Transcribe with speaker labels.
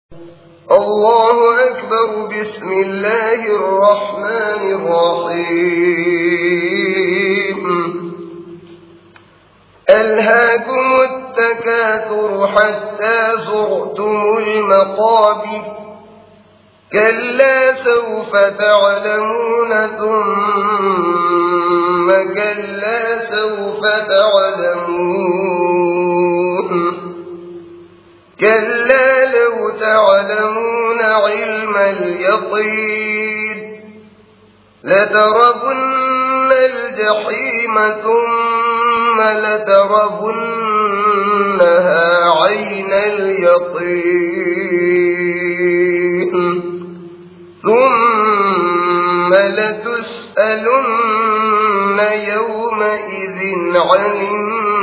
Speaker 1: الله أكبر. بسم الله الرحمن الرحيم. ألهاكم التكاثر حتى زرتم المقابر كلا سوف تعلمون ثم كلا سوف تعلمون كلا لو تعلمون علم اليقين لترون الجحيم ثم لترونها عين اليقين ثم لتسألن يومئذ عن